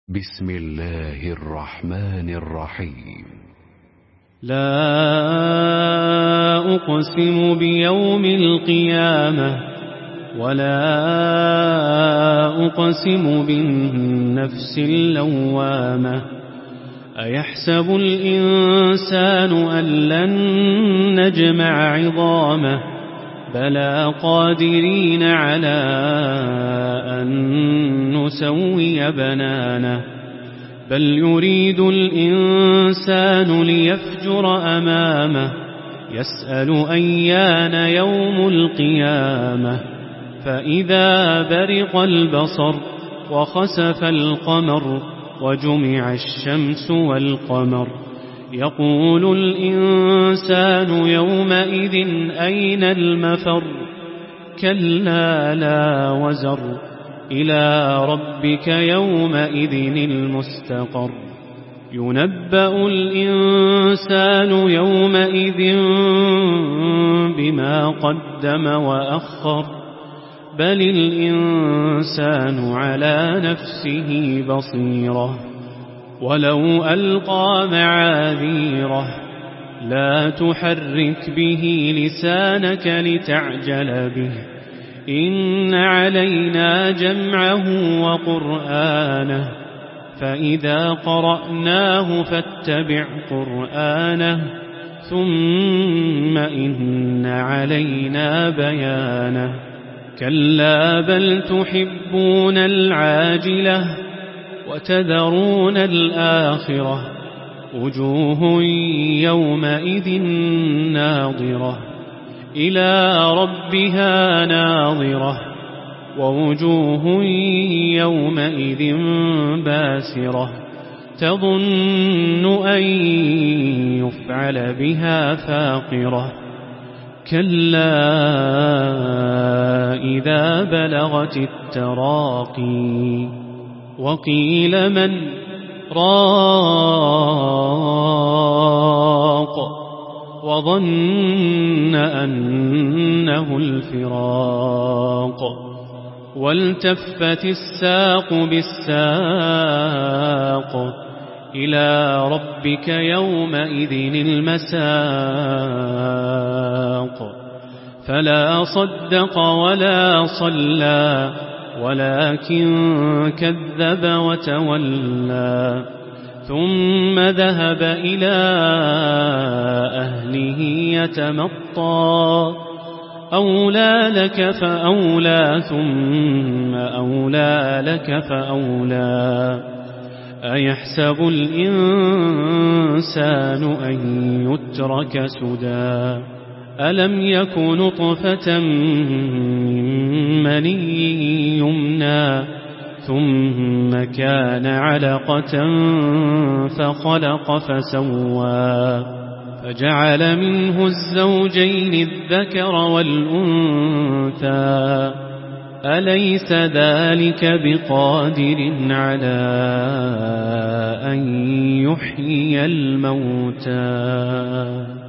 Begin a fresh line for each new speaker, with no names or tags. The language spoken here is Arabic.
بسم الله الرحمن الرحيم.
لا أقسم بيوم القيامة ولا أقسم بالنفس اللوامة. أيحسب الإنسان أن لن نجمع عظامه بلى قادرين على أن نسوي بنانه. بل يريد الإنسان ليفجر أمامه يسأل أيان يوم القيامة. فإذا برق البصر وخسف القمر وجمع الشمس والقمر يقول الإنسان يومئذ أين المفر. كلا لا وزر إلى ربك يومئذ المستقر. ينبأ الإنسان يومئذ بما قدم وأخر. بل الإنسان على نفسه بصيرة ولو ألقى معاذيره. لا تحرك به لسانك لتعجل به إن علينا جمعه وقرآنه. فإذا قرأناه فاتبع قرآنه ثم إن علينا بيانه. كلا بل تحبون العاجلة وتذرون الآخرة. وجوه يومئذ ناظرة إلى ربها ناظرة ووجوه يومئذ باسرة تظن أن يفعل بها فاقرة. كلا إذا بلغت التراقي وقيل من راق وظن أنه الفراق. والتفت الساق بالساق إلى ربك يومئذ المساق. فلا صدق ولا صلى ولكن كذب وتولى ثم ذهب إلى أهله يتمطى. أولى لك فأولى ثم أولى لك فأولى. أيحسب الإنسان أن يترك سدى. ألم يك نطفة من مني يمنى ثم كان علقة فخلق فسوى فجعل منه الزوجين الذكر والأنثى. أليس ذلك بقادر على أن يحيي الموتى.